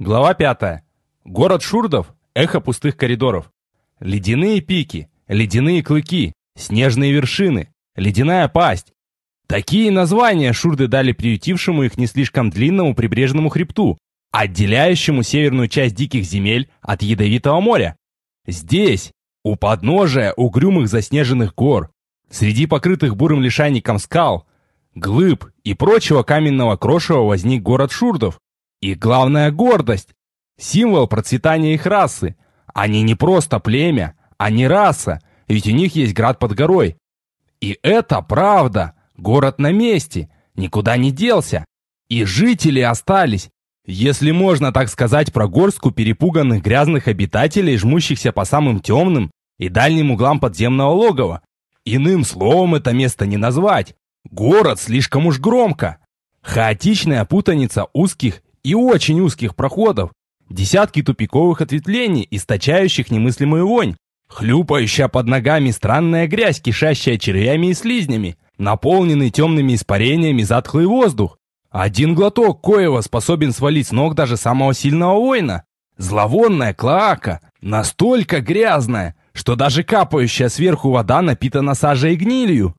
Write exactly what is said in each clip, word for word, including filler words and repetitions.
Глава пятая. Город Шурдов. Эхо пустых коридоров. Ледяные пики, ледяные клыки, снежные вершины, ледяная пасть. Такие названия шурды дали приютившему их не слишком длинному прибрежному хребту, отделяющему северную часть диких земель от ядовитого моря. Здесь, у подножия угрюмых заснеженных гор, среди покрытых бурым лишайником скал, глыб и прочего каменного крошева возник город Шурдов. Их главная гордость – символ процветания их расы. Они не просто племя, они раса, ведь у них есть град под горой. И это правда, город на месте, никуда не делся. И жители остались, если можно так сказать про горстку перепуганных грязных обитателей, жмущихся по самым темным и дальним углам подземного логова. Иным словом это место не назвать. Город слишком уж громко. Хаотичная путаница узких и очень узких проходов, десятки тупиковых ответвлений, источающих немыслимую вонь, хлюпающая под ногами странная грязь, кишащая червями и слизнями, наполненный темными испарениями затхлый воздух, один глоток коего способен свалить с ног даже самого сильного воина, зловонная клоака, настолько грязная, что даже капающая сверху вода напитана сажей и гнилью.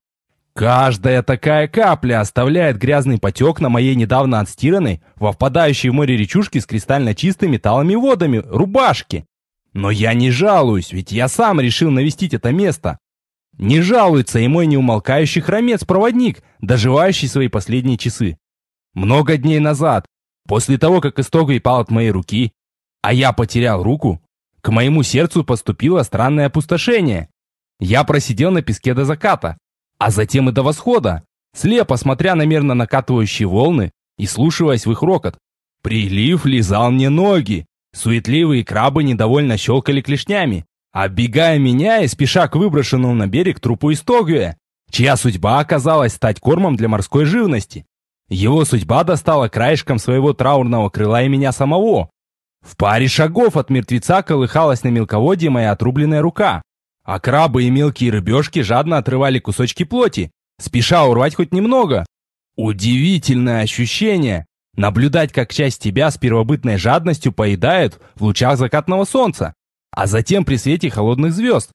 Каждая такая капля оставляет грязный потек на моей недавно отстиранной, во впадающей в море речушки с кристально чистыми талыми водами, рубашке. Но я не жалуюсь, ведь я сам решил навестить это место. Не жалуется и мой неумолкающий хромец-проводник, доживающий свои последние часы. Много дней назад, после того, как Истогвий пал от моей руки, а я потерял руку, к моему сердцу поступило странное опустошение. Я просидел на песке до заката, а затем и до восхода, слепо смотря на мерно накатывающие волны и слушаясь в их рокот. Прилив лизал мне ноги, суетливые крабы недовольно щелкали клешнями, оббегая меня и спеша к выброшенному на берег трупу Истогвия, чья судьба оказалась стать кормом для морской живности. Его судьба достала краешком своего траурного крыла и меня самого. В паре шагов от мертвеца колыхалась на мелководье моя отрубленная рука, а крабы и мелкие рыбешки жадно отрывали кусочки плоти, спеша урвать хоть немного. Удивительное ощущение – наблюдать, как часть тебя с первобытной жадностью поедают в лучах закатного солнца, а затем при свете холодных звезд.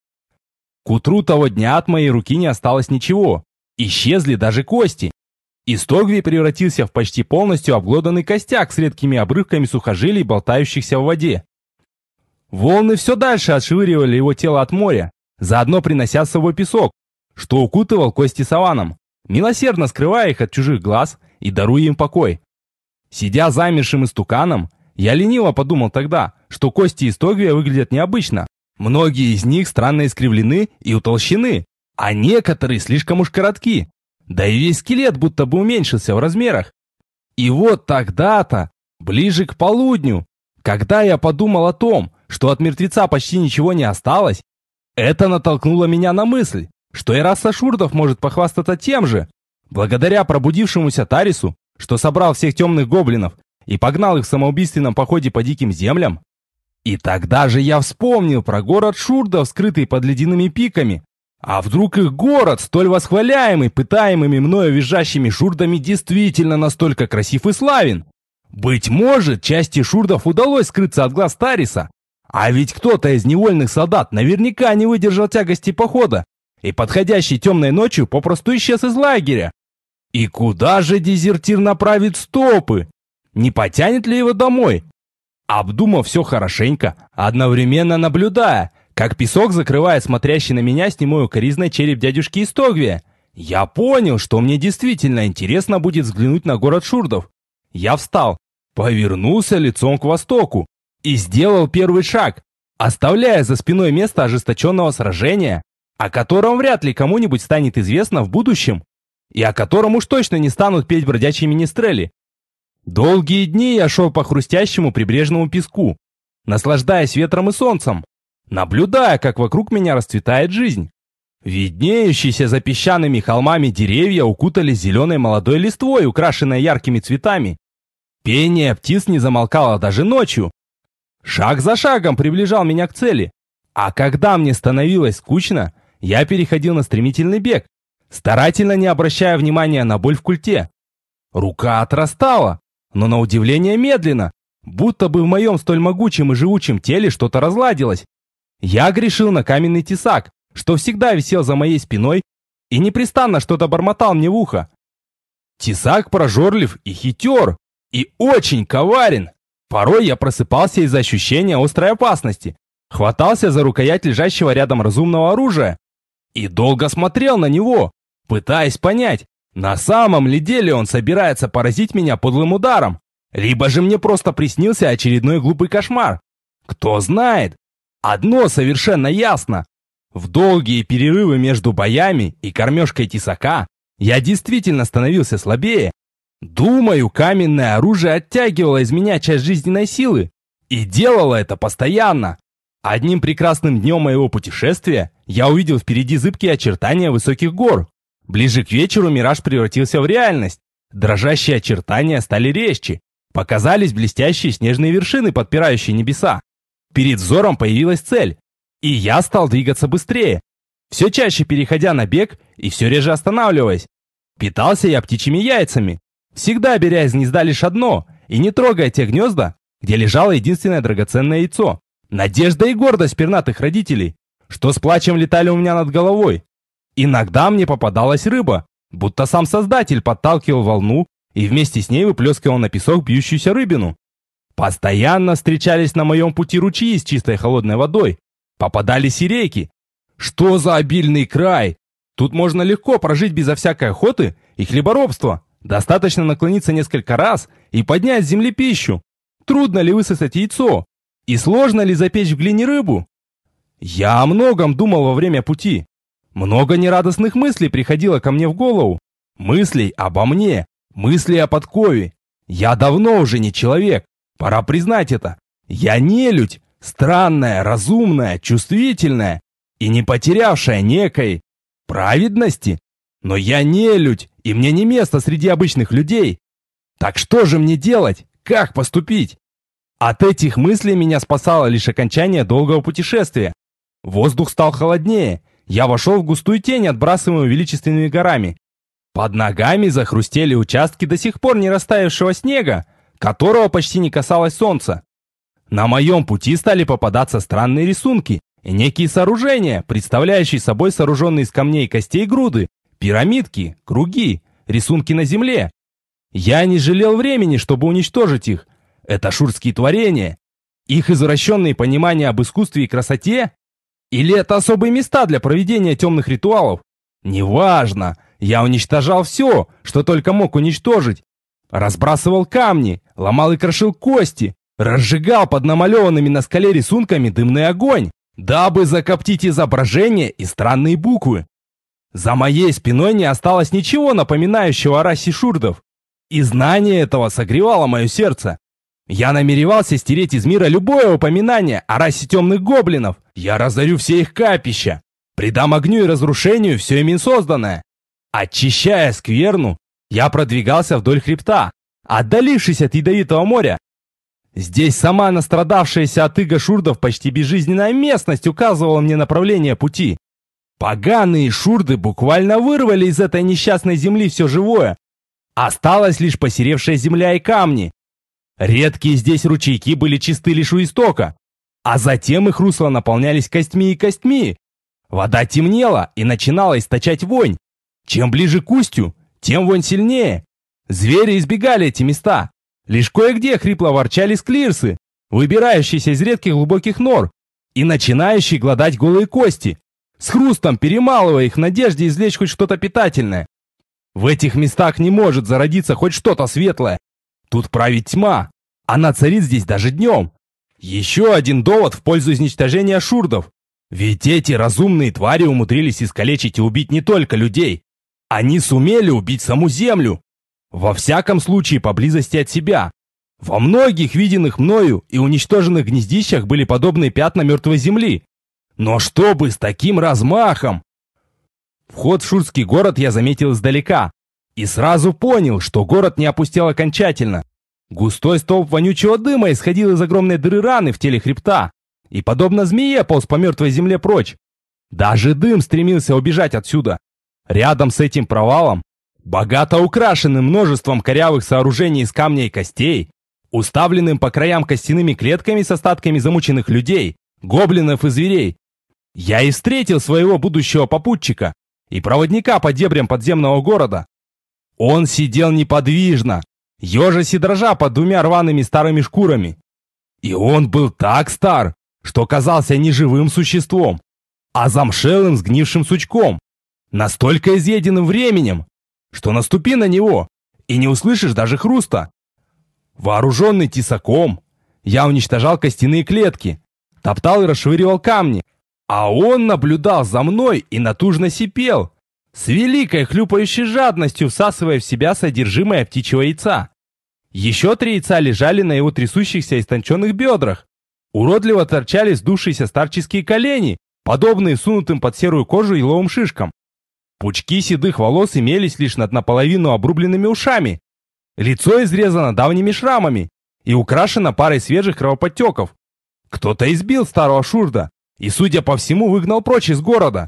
К утру того дня от моей руки не осталось ничего, исчезли даже кости. Истогвий превратился в почти полностью обглоданный костяк с редкими обрывками сухожилий, болтающихся в воде. Волны все дальше отшвыривали его тело от моря, заодно принося с собой песок, что укутывал кости саваном, милосердно скрывая их от чужих глаз и даруя им покой. Сидя замершим истуканом, я лениво подумал тогда, что кости Истогвия выглядят необычно. Многие из них странно искривлены и утолщены, а некоторые слишком уж коротки. Да и весь скелет будто бы уменьшился в размерах. И вот тогда-то, ближе к полудню, когда я подумал о том, что от мертвеца почти ничего не осталось, это натолкнуло меня на мысль, что и раса шурдов может похвастаться тем же, благодаря пробудившемуся Тарису, что собрал всех темных гоблинов и погнал их в самоубийственном походе по диким землям. И тогда же я вспомнил про город Шурдов, скрытый под ледяными пиками. А вдруг их город, столь восхваляемый, пытаемыми мною визжащими шурдами, действительно настолько красив и славен? Быть может, части шурдов удалось скрыться от глаз Тариса. А ведь кто-то из невольных солдат наверняка не выдержал тягости похода и подходящей темной ночью попросту исчез из лагеря. И куда же дезертир направит стопы? Не потянет ли его домой? Обдумав все хорошенько, одновременно наблюдая, как песок закрывает смотрящий на меня с немой укоризной череп дядюшки Истогвия, я понял, что мне действительно интересно будет взглянуть на город Шурдов. Я встал, повернулся лицом к востоку и сделал первый шаг, оставляя за спиной место ожесточенного сражения, о котором вряд ли кому-нибудь станет известно в будущем, и о котором уж точно не станут петь бродячие министрели. Долгие дни я шел по хрустящему прибрежному песку, наслаждаясь ветром и солнцем, наблюдая, как вокруг меня расцветает жизнь. Виднеющиеся за песчаными холмами деревья укутались зеленой молодой листвой, украшенной яркими цветами. Пение птиц не замолкало даже ночью. Шаг за шагом приближал меня к цели. А когда мне становилось скучно, я переходил на стремительный бег, старательно не обращая внимания на боль в культе. Рука отрастала, но на удивление медленно, Будто бы в моем столь могучем и живучем теле что-то разладилось. Я грешил на каменный тесак, что всегда висел за моей спиной и непрестанно что-то бормотал мне в ухо. Тесак прожорлив и хитер, и очень коварен. Порой я просыпался из-за ощущения острой опасности, хватался за рукоять лежащего рядом разумного оружия и долго смотрел на него, пытаясь понять, на самом ли деле он собирается поразить меня подлым ударом, либо же мне просто приснился очередной глупый кошмар. Кто знает. Одно совершенно ясно. В долгие перерывы между боями и кормежкой тесака я действительно становился слабее. Думаю, каменное оружие оттягивало из меня часть жизненной силы. И делало это постоянно. Одним прекрасным днем моего путешествия я увидел впереди зыбкие очертания высоких гор. Ближе к вечеру мираж превратился в реальность. Дрожащие очертания стали резче. Показались блестящие снежные вершины, подпирающие небеса. Перед взором появилась цель. И я стал двигаться быстрее, все чаще переходя на бег и все реже останавливаясь. Питался я птичьими яйцами, всегда беря из гнезда лишь одно и не трогая те гнезда, где лежало единственное драгоценное яйцо. Надежда и гордость пернатых родителей, что с плачем летали у меня над головой. Иногда мне попадалась рыба, будто сам Создатель подталкивал волну и вместе с ней выплескивал на песок бьющуюся рыбину. Постоянно встречались на моем пути ручьи с чистой холодной водой. Попадались и реки. Что за обильный край! Тут можно легко прожить безо всякой охоты и хлеборобства. Достаточно наклониться несколько раз и поднять с земли пищу. Трудно ли высосать яйцо? И сложно ли запечь в глине рыбу? Я о многом думал во время пути. Много нерадостных мыслей приходило ко мне в голову. Мыслей обо мне, мыслей о подкове. Я давно уже не человек. Пора признать это. Я нелюдь, странная, разумная, чувствительная и не потерявшая некой праведности. Но я нелюдь, и мне не место среди обычных людей. Так что же мне делать? Как поступить? От этих мыслей меня спасало лишь окончание долгого путешествия. Воздух стал холоднее. Я вошел в густую тень, отбрасываемую величественными горами. Под ногами захрустели участки до сих пор не растаявшего снега, которого почти не касалось солнца. На моем пути стали попадаться странные рисунки и некие сооружения, представляющие собой сооруженные из камней и костей груды, пирамидки, круги, рисунки на земле. Я не жалел времени, чтобы уничтожить их. Это шурские творения. Их извращенные понимания об искусстве и красоте? Или это особые места для проведения темных ритуалов? Неважно. Я уничтожал все, что только мог уничтожить. Разбрасывал камни, ломал и крошил кости, разжигал под намалеванными на скале рисунками дымный огонь, дабы закоптить изображения и странные буквы. За моей спиной не осталось ничего напоминающего о расе шурдов, и знание этого согревало мое сердце. Я намеревался стереть из мира любое упоминание о расе темных гоблинов. Я разорю все их капища, придам огню и разрушению все ими созданное. Очищая скверну, я продвигался вдоль хребта, отдалившись от ядовитого моря. Здесь сама настрадавшаяся от иго шурдов почти безжизненная местность указывала мне направление пути. Поганые шурды буквально вырвали из этой несчастной земли все живое. Осталась лишь посеревшая земля и камни. Редкие здесь ручейки были чисты лишь у истока, а затем их русла наполнялись костьми и костьми. Вода темнела и начинала источать вонь. Чем ближе к устью, тем вонь сильнее. Звери избегали эти места. Лишь кое-где хрипло ворчали склирсы, выбирающиеся из редких глубоких нор и начинающие глодать голые кости, с хрустом перемалывая их в надежде извлечь хоть что-то питательное. В этих местах не может зародиться хоть что-то светлое. Тут правит тьма. Она царит здесь даже днем. Еще один довод в пользу изничтожения шурдов. Ведь эти разумные твари умудрились искалечить и убить не только людей. Они сумели убить саму землю. Во всяком случае, поблизости от себя. Во многих виденных мною и уничтоженных гнездищах были подобные пятна мертвой земли. Но чтобы с таким размахом! Вход в шурский город я заметил издалека. И сразу понял, что город не опустел окончательно. Густой столб вонючего дыма исходил из огромной дыры раны в теле хребта. И подобно змее полз по мертвой земле прочь. Даже дым стремился убежать отсюда. Рядом с этим провалом, богато украшенным множеством корявых сооружений из камней и костей, уставленным по краям костяными клетками с остатками замученных людей, гоблинов и зверей. Я и встретил своего будущего попутчика и проводника по дебрям подземного города. Он сидел неподвижно, ежась и дрожа под двумя рваными старыми шкурами. И он был так стар, что казался не живым существом, а замшелым сгнившим сучком, настолько изъеденным временем, что наступи на него и не услышишь даже хруста. Вооруженный тесаком, я уничтожал костяные клетки, топтал и расшвыривал камни, а он наблюдал за мной и натужно сипел, с великой хлюпающей жадностью всасывая в себя содержимое птичьего яйца. Еще три яйца лежали на его трясущихся истонченных бедрах. Уродливо торчали сдувшиеся старческие колени, подобные сунутым под серую кожу еловым шишкам. Пучки седых волос имелись лишь над наполовину обрубленными ушами. Лицо изрезано давними шрамами и украшено парой свежих кровоподтеков. Кто-то избил старого шурда и, судя по всему, выгнал прочь из города.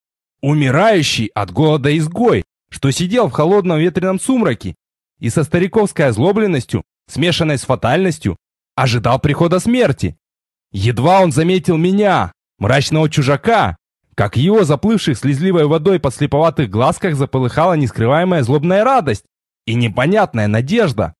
Умирающий от голода изгой, что сидел в холодном ветреном сумраке и со стариковской озлобленностью, смешанной с фатальностью, ожидал прихода смерти. Едва он заметил меня, мрачного чужака, как его заплывших слезливой водой подслеповатых глазках заполыхала нескрываемая злобная радость и непонятная надежда.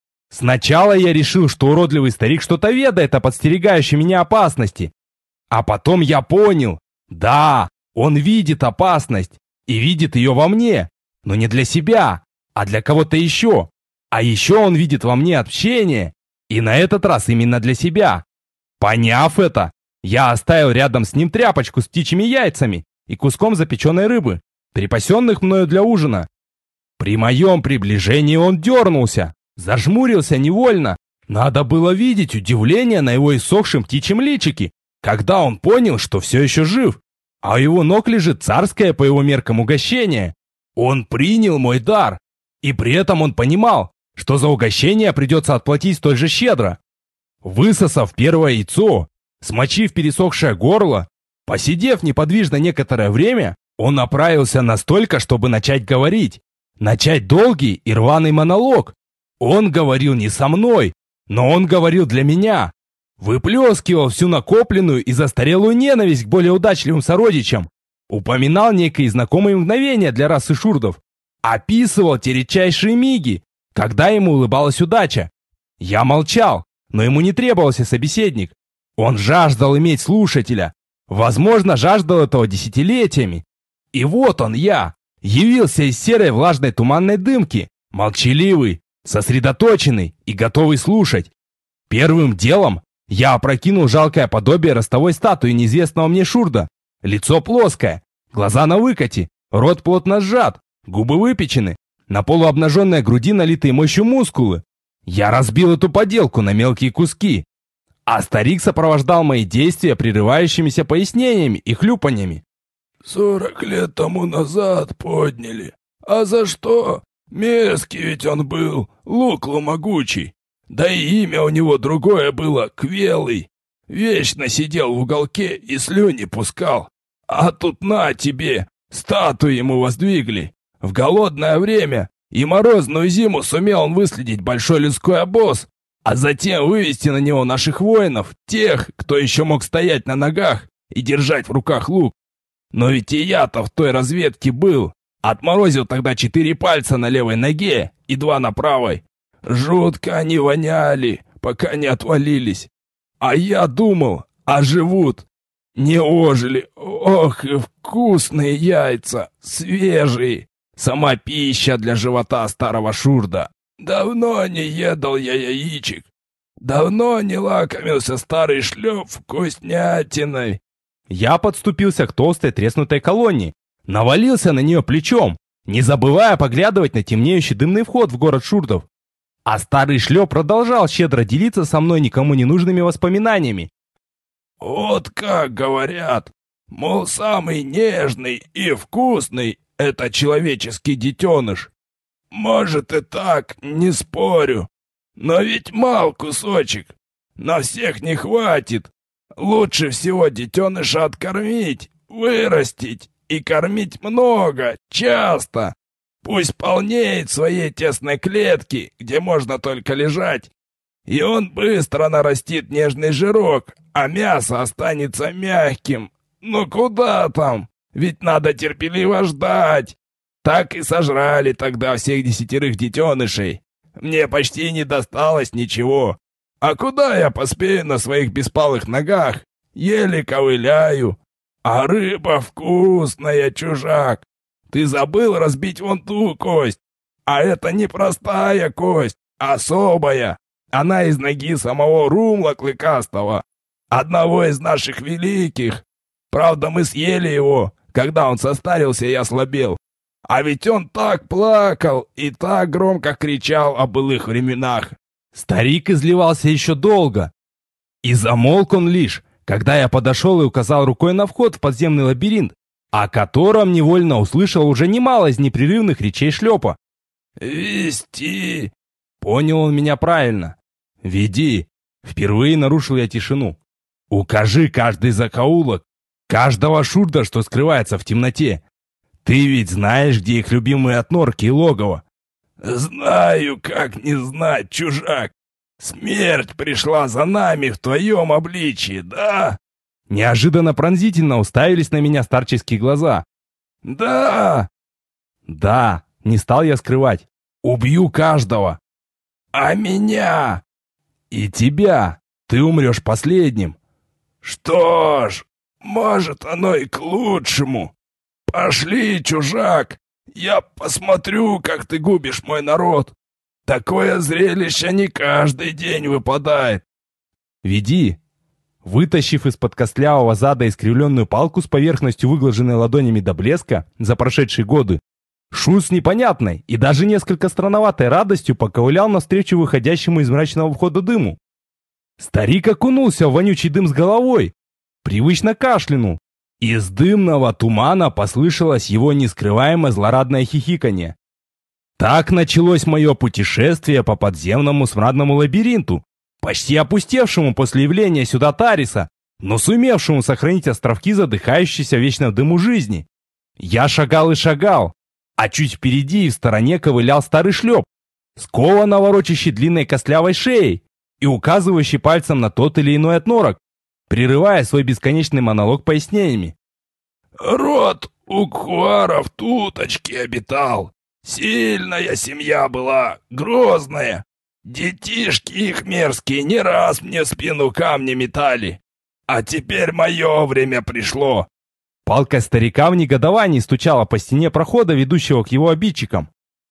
Сначала я решил, что уродливый старик что-то ведает о подстерегающей меня опасности. А потом я понял, да, он видит опасность и видит ее во мне, но не для себя, а для кого-то еще. А еще он видит во мне общение, и на этот раз именно для себя. Поняв это, я оставил рядом с ним тряпочку с птичьими яйцами и куском запеченной рыбы, припасенных мною для ужина. При моем приближении он дернулся, зажмурился невольно. Надо было видеть удивление на его иссохшем птичьем личике, когда он понял, что все еще жив, а у его ног лежит царское по его меркам угощение. Он принял мой дар, и при этом он понимал, что за угощение придется отплатить столь же щедро. Высосав первое яйцо, смочив пересохшее горло, посидев неподвижно некоторое время, он направился настолько, чтобы начать говорить, начать долгий и рваный монолог. Он говорил не со мной, но он говорил для меня. Выплескивал всю накопленную и застарелую ненависть к более удачливым сородичам. Упоминал некие знакомые мгновения для расы шурдов. Описывал те редчайшие миги, когда ему улыбалась удача. Я молчал, но ему не требовался собеседник. Он жаждал иметь слушателя. Возможно, жаждал этого десятилетиями. И вот он я, явился из серой влажной туманной дымки, молчаливый, сосредоточенный и готовый слушать. Первым делом я опрокинул жалкое подобие ростовой статуи неизвестного мне шурда. Лицо плоское, глаза на выкате, рот плотно сжат, губы выпечены, на полуобнаженной груди налитые мощью мускулы. Я разбил эту поделку на мелкие куски, а старик сопровождал мои действия прерывающимися пояснениями и хлюпаньями. «Сорок лет тому назад подняли. А за что? Мерзкий ведь он был, Луклу могучий. Да и имя у него другое было, Квелый. Вечно сидел в уголке и слюни пускал. А тут на тебе, статую ему воздвигли. В голодное время и морозную зиму сумел он выследить большой людской обоз, а затем вывести на него наших воинов, тех, кто еще мог стоять на ногах и держать в руках лук. Но ведь и я-то в той разведке был. Отморозил тогда четыре пальца на левой ноге и два на правой. Жутко они воняли, пока не отвалились. А я думал, оживут. Не ожили. Ох, и вкусные яйца, свежие. Сама пища для живота старого шурда. Давно не едал я яичек. Давно не лакомился старый шлеп вкуснятиной. Я подступился к толстой треснутой колонне, навалился на нее плечом, не забывая поглядывать на темнеющий дымный вход в город шурдов. А старый шлеп продолжал щедро делиться со мной никому не нужными воспоминаниями. Вот как говорят, мол, самый нежный и вкусный — это человеческий детеныш. Может и так, не спорю. Но ведь мал кусочек, на всех не хватит. Лучше всего детеныша откормить, вырастить и кормить много, часто. Пусть полнеет в своей тесной клетке, где можно только лежать. и он быстро нарастит нежный жирок, а мясо останется мягким. Ну куда там? Ведь надо терпеливо ждать. Так и сожрали тогда всех десятерых детенышей. Мне почти не досталось ничего. А куда я поспею на своих беспалых ногах? Еле ковыляю. А рыба вкусная, чужак. Ты забыл разбить вон ту кость. А это не простая кость, а особая. Она из ноги самого Румла Клыкастого, одного из наших великих. Правда, мы съели его, когда он состарился и ослабел. А ведь он так плакал и так громко кричал о былых временах. Старик изливался еще долго. И замолк он лишь, когда я подошел и указал рукой на вход в подземный лабиринт, о котором невольно услышал уже немало из непрерывных речей шлепа. «Вести!» Понял он меня правильно. «Веди!» Впервые нарушил я тишину. «Укажи каждый закоулок, каждого шурда, что скрывается в темноте. Ты ведь знаешь, где их любимые отнорки и логово?» «Знаю, как не знать, чужак. Смерть пришла за нами в твоем обличии, да?» Неожиданно пронзительно уставились на меня старческие глаза. «Да!» «Да!» Не стал я скрывать. «Убью каждого!» «А меня?» «И тебя! Ты умрешь последним!» «Что ж, может, оно и к лучшему. Пошли, чужак, я посмотрю, как ты губишь мой народ. Такое зрелище не каждый день выпадает». «Веди!» Вытащив из-под костлявого зада искривленную палку с поверхностью, выглаженной ладонями до блеска за прошедшие годы, Шут с непонятной и даже несколько странноватой радостью поковылял навстречу выходящему из мрачного входа дыму. Старик окунулся в вонючий дым с головой, привычно кашлянул. Из дымного тумана послышалось его нескрываемое злорадное хихиканье. Так началось мое путешествие по подземному смрадному лабиринту, почти опустевшему после явления сюда Тариса, но сумевшему сохранить островки задыхающейся вечно в дыму жизни. Я шагал и шагал, а чуть впереди и в стороне ковылял старый шлеп, скованно ворочащий длинной костлявой шеей и указывающий пальцем на тот или иной отнорок, прерывая свой бесконечный монолог пояснениями. «Род Укхуара в Туточке обитал. Сильная семья была, грозная. Детишки их мерзкие не раз мне в спину камни метали. А теперь мое время пришло». Палка старика в негодовании стучала по стене прохода, ведущего к его обидчикам.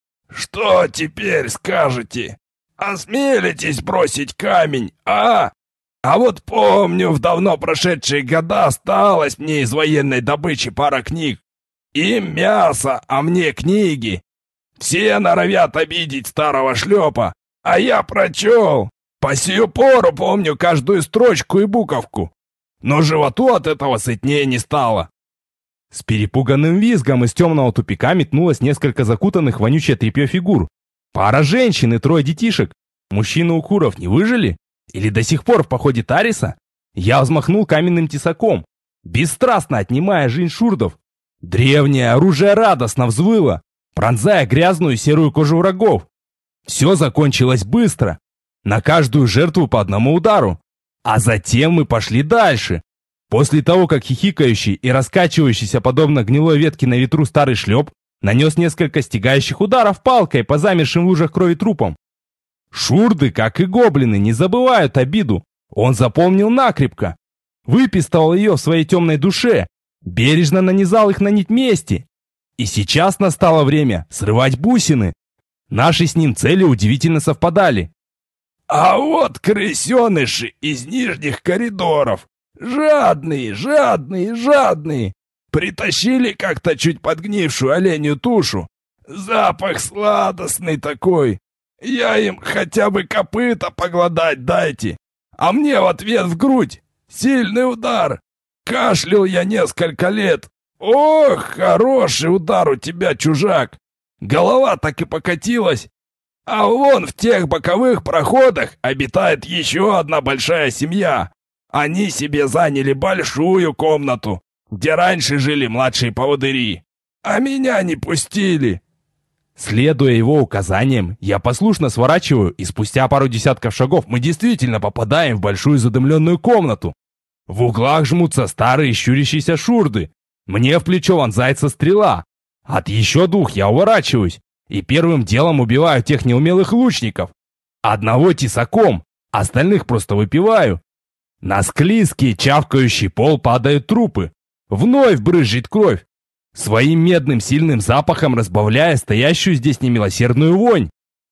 «Что теперь скажете? Осмелитесь бросить камень, а? А вот помню, в давно прошедшие года осталось мне из военной добычи пара книг. Им мясо, а мне книги. Все норовят обидеть старого шлепа, а я прочел. По сию пору помню каждую строчку и буковку. Но животу от этого сытнее не стало». С перепуганным визгом из темного тупика метнулось несколько закутанных в вонючее тряпье фигур. Пара женщин и трое детишек. Мужчины у куров не выжили? Или до сих пор в походе Тариса? Я взмахнул каменным тесаком, бесстрастно отнимая жизнь шурдов. Древнее оружие радостно взвыло, пронзая грязную серую кожу врагов. Все закончилось быстро. На каждую жертву по одному удару. А затем мы пошли дальше. После того, как хихикающий и раскачивающийся подобно гнилой ветке на ветру старый шлеп нанес несколько стягающих ударов палкой по замершим в лужах крови трупам. Шурды, как и гоблины, не забывают обиду. Он запомнил накрепко. Выпистывал ее в своей темной душе, бережно нанизал их на нить мести. И сейчас настало время срывать бусины. Наши с ним цели удивительно совпадали. «А вот крысеныши из нижних коридоров. Жадные, жадные, жадные. Притащили как-то чуть подгнившую оленью тушу. Запах сладостный такой. Я им хотя бы копыта погладать дайте. А мне в ответ в грудь. Сильный удар. Кашлял я несколько лет. Ох, хороший удар у тебя, чужак. Голова так и покатилась. А вон в тех боковых проходах обитает еще одна большая семья. Они себе заняли большую комнату, где раньше жили младшие поводыри. А меня не пустили». Следуя его указаниям, я послушно сворачиваю, и спустя пару десятков шагов мы действительно попадаем в большую задымленную комнату. В углах жмутся старые щурящиеся шурды. Мне в плечо вонзается стрела. От еще двух я уворачиваюсь и первым делом убиваю тех неумелых лучников. Одного тесаком, остальных просто выпиваю. На склизкий чавкающий пол падают трупы. Вновь брызжет кровь, своим медным сильным запахом разбавляя стоящую здесь немилосердную вонь.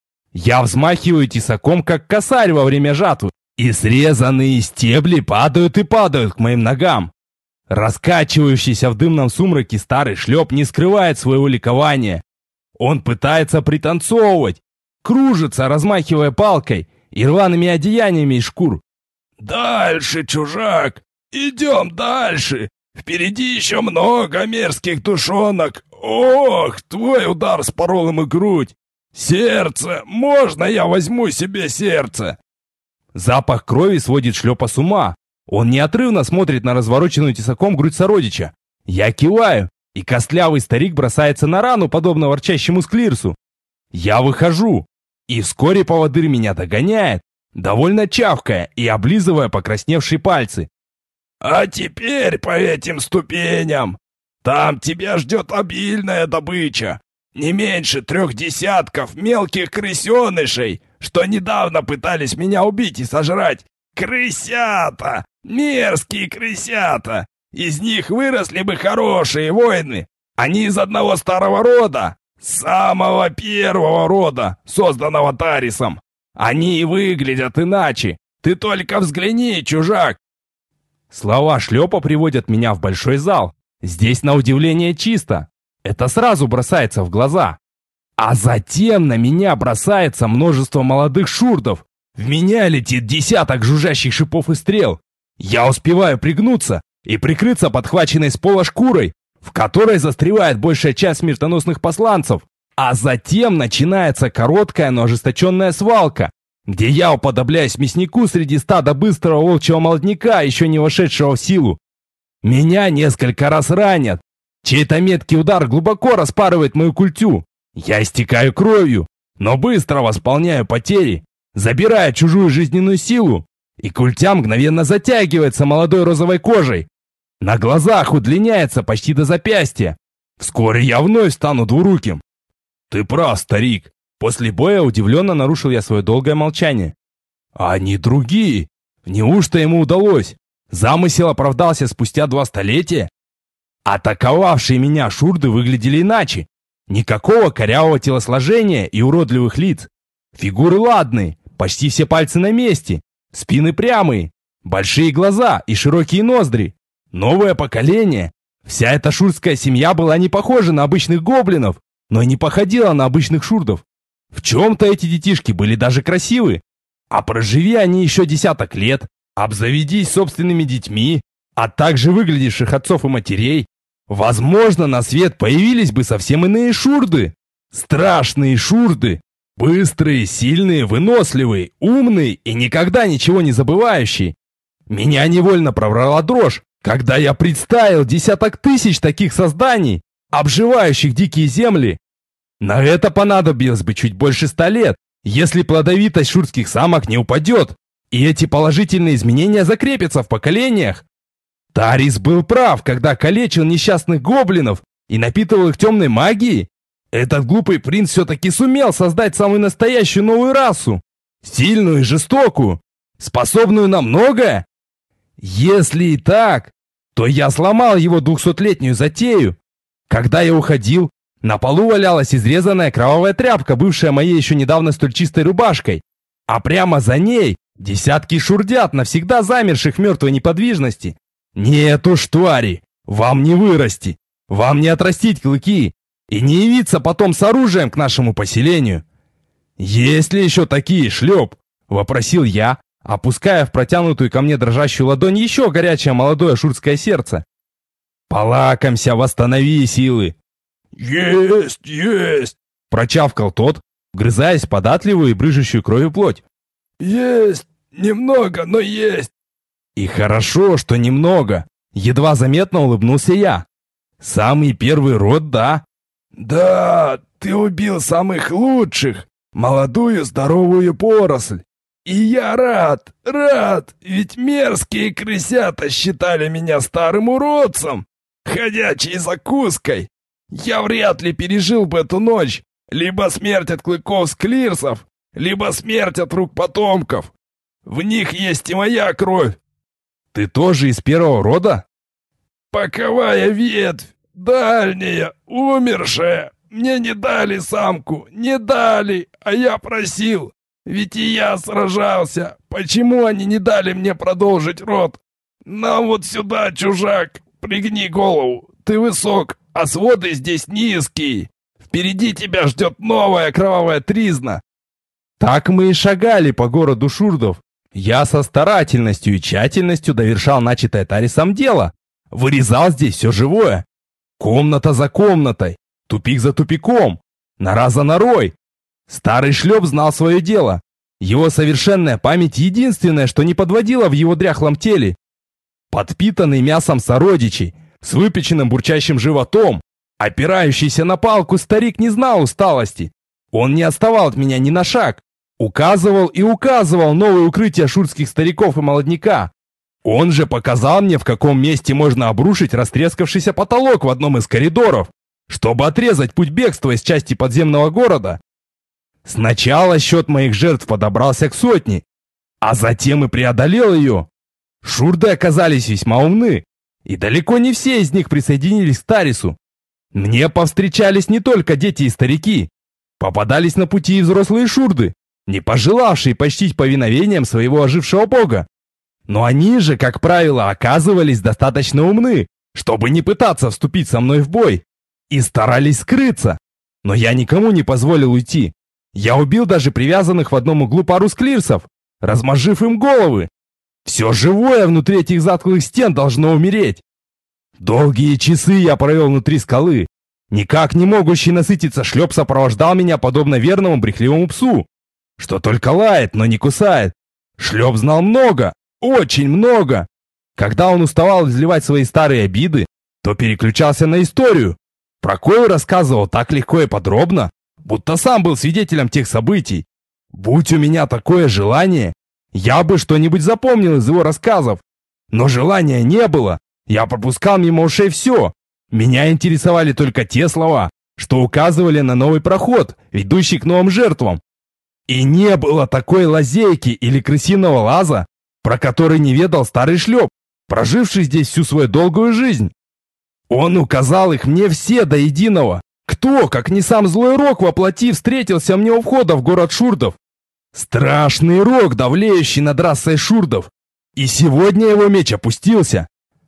Я взмахиваю тесаком, как косарь во время жатвы, и срезанные стебли падают и падают к моим ногам. Раскачивающийся в дымном сумраке старый шлеп не скрывает своего ликования. Он пытается пританцовывать, кружится, размахивая палкой и рваными одеяниями из шкур. «Дальше, чужак! Идем дальше! Впереди еще много мерзких душонок! Ох, твой удар спорол им и грудь! Сердце! Можно я возьму себе сердце?» Запах крови сводит шлепа с ума. Он неотрывно смотрит на развороченную тесаком грудь сородича. Я киваю, и костлявый старик бросается на рану, подобно ворчащему склирсу. Я выхожу, и вскоре поводырь меня догоняет, довольно чавкая и облизывая покрасневшие пальцы. «А теперь по этим ступеням! Там тебя ждет обильная добыча! Не меньше трех десятков мелких крысенышей, что недавно пытались меня убить и сожрать! Крысята! Мерзкие крысята! Из них выросли бы хорошие воины! Они из одного старого рода! Самого первого рода, созданного Тарисом! Они и выглядят иначе! Ты только взгляни, чужак!» Слова шлепа приводят меня в большой зал. Здесь, на удивление, чисто. Это сразу бросается в глаза. А затем на меня бросается множество молодых шурдов. В меня летит десяток жужжащих шипов и стрел. Я успеваю пригнуться и прикрыться подхваченной с пола шкурой, в которой застревает большая часть смертоносных посланцев. А затем начинается короткая, но ожесточенная свалка, где я уподобляюсь мяснику среди стада быстрого волчьего молодняка, еще не вошедшего в силу. Меня несколько раз ранят. Чей-то меткий удар глубоко распарывает мою культю. Я истекаю кровью, но быстро восполняю потери, забирая чужую жизненную силу, и культя мгновенно затягивается молодой розовой кожей. На глазах удлиняется почти до запястья. Вскоре я вновь стану двуруким. «Ты прав, старик». После боя удивленно нарушил я свое долгое молчание. А они другие. Неужто ему удалось? Замысел оправдался спустя два столетия? Атаковавшие меня шурды выглядели иначе. Никакого корявого телосложения и уродливых лиц. Фигуры ладные, почти все пальцы на месте. Спины прямые, большие глаза и широкие ноздри. Новое поколение. Вся эта шурдская семья была не похожа на обычных гоблинов, но и не походила на обычных шурдов. В чем-то эти детишки были даже красивы. А проживи они еще десяток лет, обзаведись собственными детьми, а также выглядевших отцов и матерей, возможно, на свет появились бы совсем иные шурды. Страшные шурды. Быстрые, сильные, выносливые, умные и никогда ничего не забывающие. Меня невольно пробрала дрожь, когда я представил десяток тысяч таких созданий, обживающих дикие земли. На это понадобилось бы чуть больше ста лет, если плодовитость шурдских самок не упадет, и эти положительные изменения закрепятся в поколениях. Тарис был прав, когда калечил несчастных гоблинов и напитывал их темной магией. Этот глупый принц все-таки сумел создать самую настоящую новую расу, сильную и жестокую, способную на многое. Если и так, то я сломал его двухсотлетнюю затею. Когда я уходил, на полу валялась изрезанная кровавая тряпка, бывшая моей еще недавно столь чистой рубашкой, а прямо за ней десятки шурдят, навсегда замерших в мертвой неподвижности. Нет уж, твари, вам не вырасти, вам не отрастить клыки и не явиться потом с оружием к нашему поселению. «Есть ли еще такие, шлеп?» — вопросил я, опуская в протянутую ко мне дрожащую ладонь еще горячее молодое шурдское сердце. «Полакомься, восстанови силы!» «Есть, есть!» — прочавкал тот, вгрызаясь в податливую и брыжущую кровью плоть. «Есть! Немного, но есть!» «И хорошо, что немного!» — едва заметно улыбнулся я. «Самый первый род, да. Да, ты убил самых лучших, молодую здоровую поросль. И я рад, рад, ведь мерзкие крысята считали меня старым уродцем, ходячей закуской. Я вряд ли пережил бы эту ночь, либо смерть от клыков склирсов, либо смерть от рук потомков. В них есть и моя кровь. Ты тоже из первого рода? Боковая ветвь, дальняя, умершая. Мне не дали самку, не дали, а я просил. Ведь и я сражался. Почему они не дали мне продолжить род? Нам вот сюда, чужак, пригни голову. Ты высок, а своды здесь низкие. Впереди тебя ждет новая кровавая тризна. Так мы и шагали по городу шурдов. Я со старательностью и тщательностью довершал начатое Тарисом дело. Вырезал здесь все живое. Комната за комнатой, тупик за тупиком, нора за норой. Старый шлеп знал свое дело. Его совершенная память единственное, что не подводило в его дряхлом теле. Подпитанный мясом сородичей, с выпеченным бурчащим животом, опирающийся на палку, старик не знал усталости. Он не отставал от меня ни на шаг. Указывал и указывал новые укрытия шурских стариков и молодняка. Он же показал мне, в каком месте можно обрушить растрескавшийся потолок в одном из коридоров, чтобы отрезать путь бегства из части подземного города. Сначала счет моих жертв подобрался к сотне, а затем и преодолел ее. Шурды оказались весьма умны, и далеко не все из них присоединились к Тарису. Мне повстречались не только дети и старики, попадались на пути и взрослые шурды, не пожелавшие почтить повиновением своего ожившего бога. Но они же, как правило, оказывались достаточно умны, чтобы не пытаться вступить со мной в бой, и старались скрыться. Но я никому не позволил уйти. Я убил даже привязанных в одном углу пару склирсов, размозжив им головы. Все живое внутри этих затклых стен должно умереть. Долгие часы я провел внутри скалы. Никак не могущий насытиться шлеп сопровождал меня подобно верному брехливому псу, что только лает, но не кусает. Шлеп знал много, очень много. Когда он уставал изливать свои старые обиды, то переключался на историю, про кою рассказывал так легко и подробно, будто сам был свидетелем тех событий. Будь у меня такое желание, я бы что-нибудь запомнил из его рассказов. Но желания не было, я пропускал мимо ушей все. Меня интересовали только те слова, что указывали на новый проход, ведущий к новым жертвам. И не было такой лазейки или крысиного лаза, про который не ведал старый шлеп, проживший здесь всю свою долгую жизнь. Он указал их мне все до единого. Кто, как не сам злой рок воплоти, встретился мне у входа в город шурдов? Страшный рок, давлеющий над расой шурдов. И сегодня его меч опустился.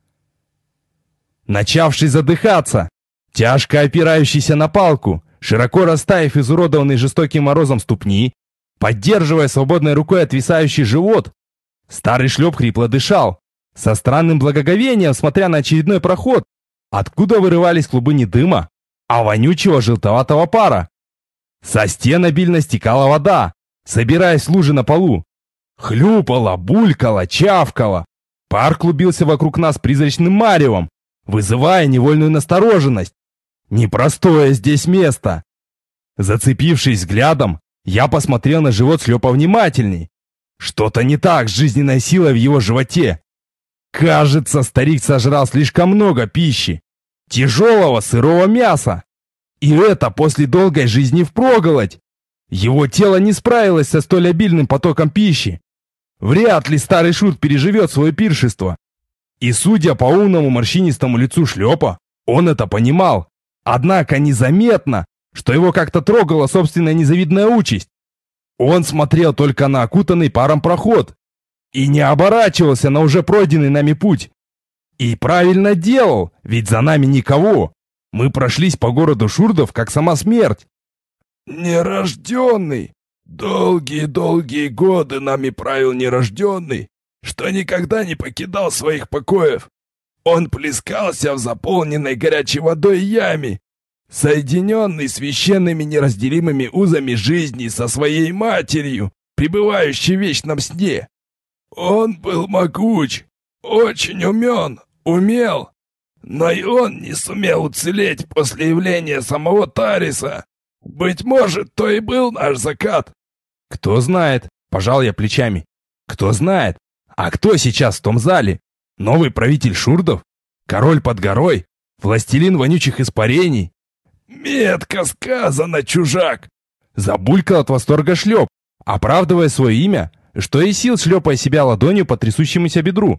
Начавший задыхаться, тяжко опирающийся на палку, широко расставив изуродованный жестоким морозом ступни, поддерживая свободной рукой отвисающий живот, старый шлеп хрипло дышал, со странным благоговением смотря на очередной проход, откуда вырывались клубы не дыма, а вонючего желтоватого пара. Со стен обильно стекала вода, собираясь в лужи на полу. Хлюпала, булькала, чавкала. Пар клубился вокруг нас призрачным маревом, вызывая невольную настороженность. Непростое здесь место. Зацепившись взглядом, я посмотрел на живот шлепа внимательней. Что-то не так с жизненной силой в его животе. Кажется, старик сожрал слишком много пищи. Тяжелого сырого мяса. И это после долгой жизни впроголодь. Его тело не справилось со столь обильным потоком пищи. Вряд ли старый шут переживет свое пиршество. И судя по умному морщинистому лицу шлепа, он это понимал. Однако незаметно, что его как-то трогала собственная незавидная участь. Он смотрел только на окутанный паром проход и не оборачивался на уже пройденный нами путь. И правильно делал, ведь за нами никого. Мы прошлись по городу шурдов, как сама смерть. Нерожденный. Долгие-долгие годы нами правил нерожденный, что никогда не покидал своих покоев. Он плескался в заполненной горячей водой яме, соединенный священными неразделимыми узами жизни со своей матерью, пребывающей в вечном сне. Он был могуч, очень умен, умел. но и он не сумел уцелеть после явления самого Тариса. Быть может, то и был наш закат». «Кто знает?» – пожал я плечами. «Кто знает? А кто сейчас в том зале? Новый правитель шурдов? Король под горой? Властелин вонючих испарений?» «Метко сказано, чужак!» Забулькал от восторга шлеп, оправдывая свое имя, что и сил шлепая себя ладонью по трясущемуся бедру.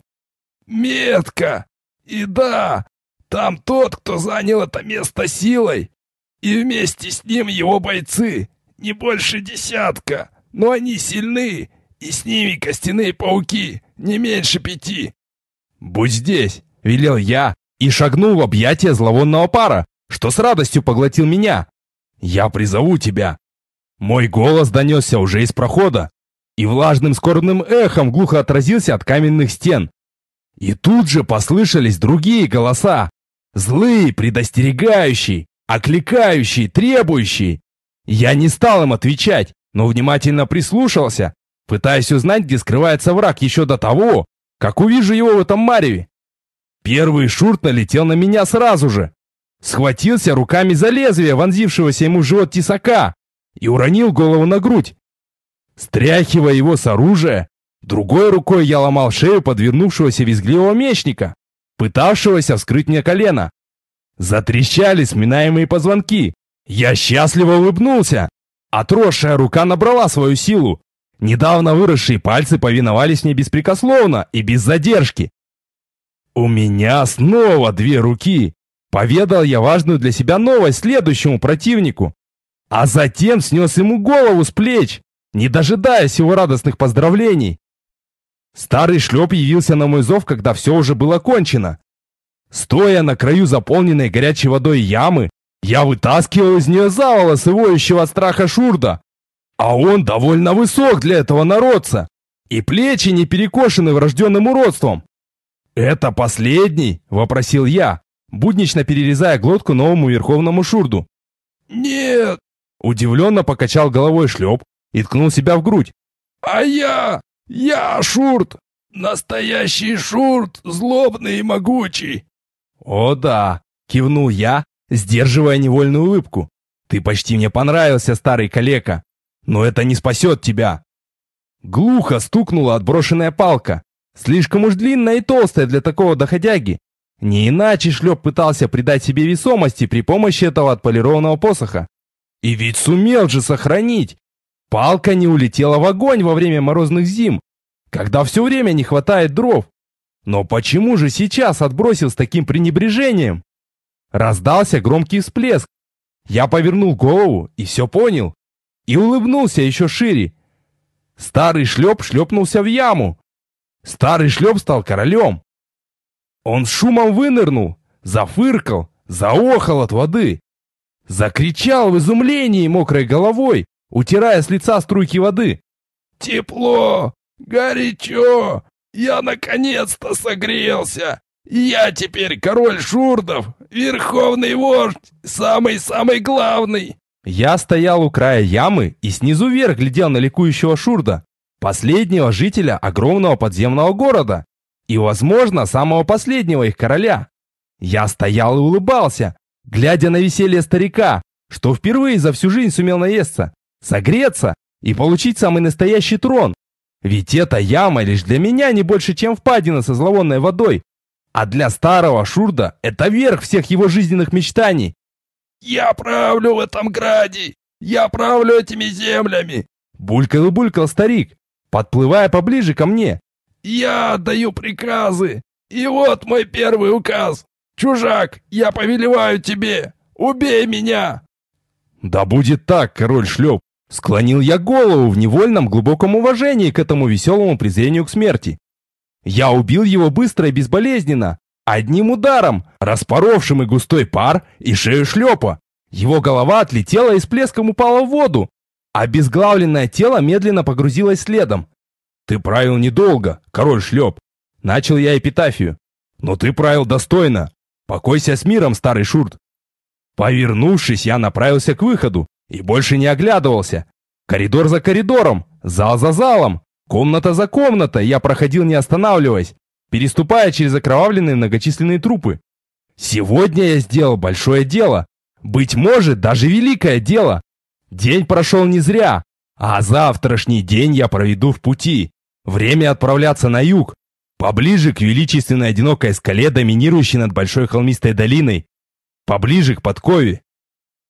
«Метко! И да, там тот, кто занял это место силой, и вместе с ним его бойцы, не больше десятка, но они сильны, и с ними костяные пауки, не меньше пяти». «Будь здесь!» — велел я и шагнул в объятия зловонного пара, что с радостью поглотил меня. «Я призову тебя!» Мой голос донесся уже из прохода и влажным скорбным эхом глухо отразился от каменных стен. И тут же послышались другие голоса. Злые, предостерегающие, окликающие, требующие. Я не стал им отвечать, но внимательно прислушался, пытаясь узнать, где скрывается враг еще до того, как увижу его в этом мареве. Первый шурт налетел на меня сразу же. Схватился руками за лезвие, вонзившегося ему в живот тесака, и уронил голову на грудь. Стряхивая его с оружия, другой рукой я ломал шею подвернувшегося визгливого мечника, пытавшегося вскрыть мне колено. Затрещали сминаемые позвонки. Я счастливо улыбнулся. Отросшая рука набрала свою силу. Недавно выросшие пальцы повиновались мне беспрекословно и без задержки. «У меня снова две руки!» Поведал я важную для себя новость следующему противнику. А затем снес ему голову с плеч, не дожидаясь его радостных поздравлений. Старый шлеп явился на мой зов, когда все уже было кончено. Стоя на краю заполненной горячей водой ямы, я вытаскивал из нее за волосы воющего от страха шурда. А он довольно высок для этого народца, и плечи не перекошены врожденным уродством. «Это последний?» – вопросил я, буднично перерезая глотку новому верховному шурду. «Нет!» – удивленно покачал головой шлеп и ткнул себя в грудь. «А я! Я шурт! Настоящий шурт, злобный и могучий!» «О да!» – кивнул я, сдерживая невольную улыбку. «Ты почти мне понравился, старый калека, но это не спасет тебя!» Глухо стукнула отброшенная палка, слишком уж длинная и толстая для такого доходяги. Не иначе шлеп пытался придать себе весомости при помощи этого отполированного посоха. И ведь сумел же сохранить! Палка не улетела в огонь во время морозных зим, когда все время не хватает дров. Но почему же сейчас отбросил с таким пренебрежением? Раздался громкий всплеск. Я повернул голову и все понял. И улыбнулся еще шире. Старый шлеп шлепнулся в яму. Старый шлеп стал королем. Он с шумом вынырнул, зафыркал, заохал от воды. Закричал в изумлении мокрой головой, утирая с лица струйки воды. «Тепло! Горячо! Я наконец-то согрелся! Я теперь король шурдов, верховный вождь, самый-самый главный!» Я стоял у края ямы и снизу вверх глядел на ликующего шурда, последнего жителя огромного подземного города и, возможно, самого последнего их короля. Я стоял и улыбался, глядя на веселье старика, что впервые за всю жизнь сумел наесться, согреться и получить самый настоящий трон. Ведь эта яма лишь для меня не больше, чем впадина со зловонной водой, а для старого шурда это верх всех его жизненных мечтаний. «Я правлю в этом граде! Я правлю этими землями!» Булькал и булькал старик, подплывая поближе ко мне. «Я отдаю приказы! И вот мой первый указ! Чужак, я повелеваю тебе! Убей меня!» «Да будет так, король шлеп!» Склонил я голову в невольном глубоком уважении к этому веселому презрению к смерти. Я убил его быстро и безболезненно, одним ударом, распоровшим и густой пар, и шею шлепа. Его голова отлетела и с плеском упала в воду, а обезглавленное тело медленно погрузилось следом. «Ты правил недолго, король шлеп», — начал я эпитафию. «Но ты правил достойно. Покойся с миром, старый шурт». Повернувшись, я направился к выходу и больше не оглядывался. Коридор за коридором, зал за залом, комната за комнатой я проходил не останавливаясь, переступая через окровавленные многочисленные трупы. Сегодня я сделал большое дело. Быть может, даже великое дело. День прошел не зря, а завтрашний день я проведу в пути. Время отправляться на юг, поближе к величественной одинокой скале, доминирующей над большой холмистой долиной, поближе к подкове,